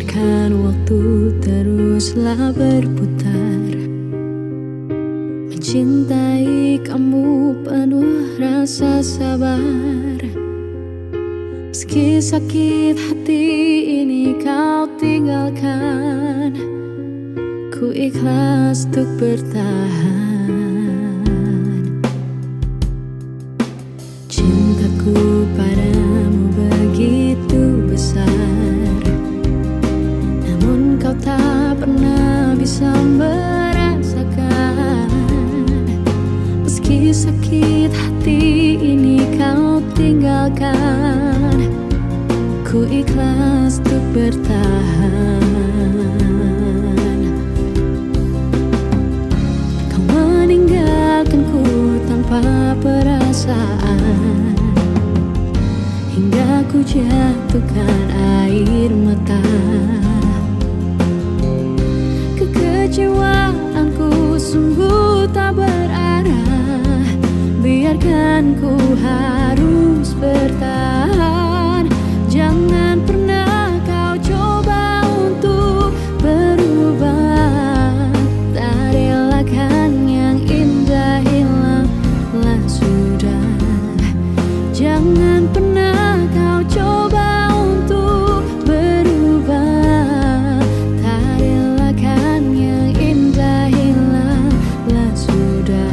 Biarkan waktu teruslah berputar, mencintai kamu penuh rasa sabar. Meski sakit hati ini kau tinggalkan, ku ikhlas untuk bertahan. Cintaku padamu begitu besar, namun kau tak pernah bisa merasakan. Meski sakit hati ini kau tinggalkan, ku ikhlas untuk bertahan. Kau meninggalkanku tanpa perasaan, hingga ku jatuhkan air mata. Kekecewaanku sungguh tak berarah, biarkan ku harus bertahan. Jangan pernah kau coba untuk berubah, tak relakan yang indah hilanglah sudah. Jangan pernah kau coba untuk berubah, tak relakan yang indah hilanglah sudah.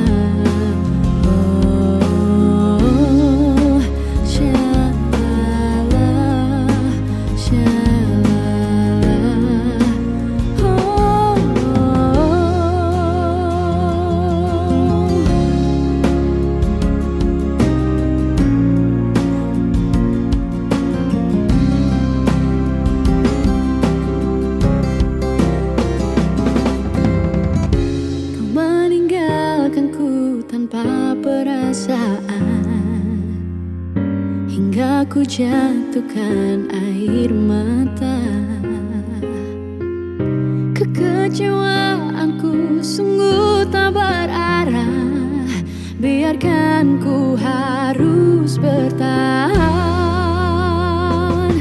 Tanpa perasaan, hingga ku jatuhkan air mata. Kekecewaanku sungguh tak berarah, biarkan ku harus bertahan.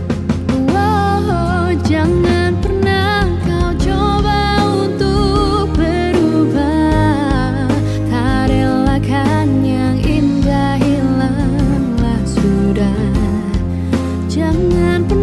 Oh, jangan pernah kau coba untuk berubah, tak relakan yang indah hilanglah sudah. Jangan pernah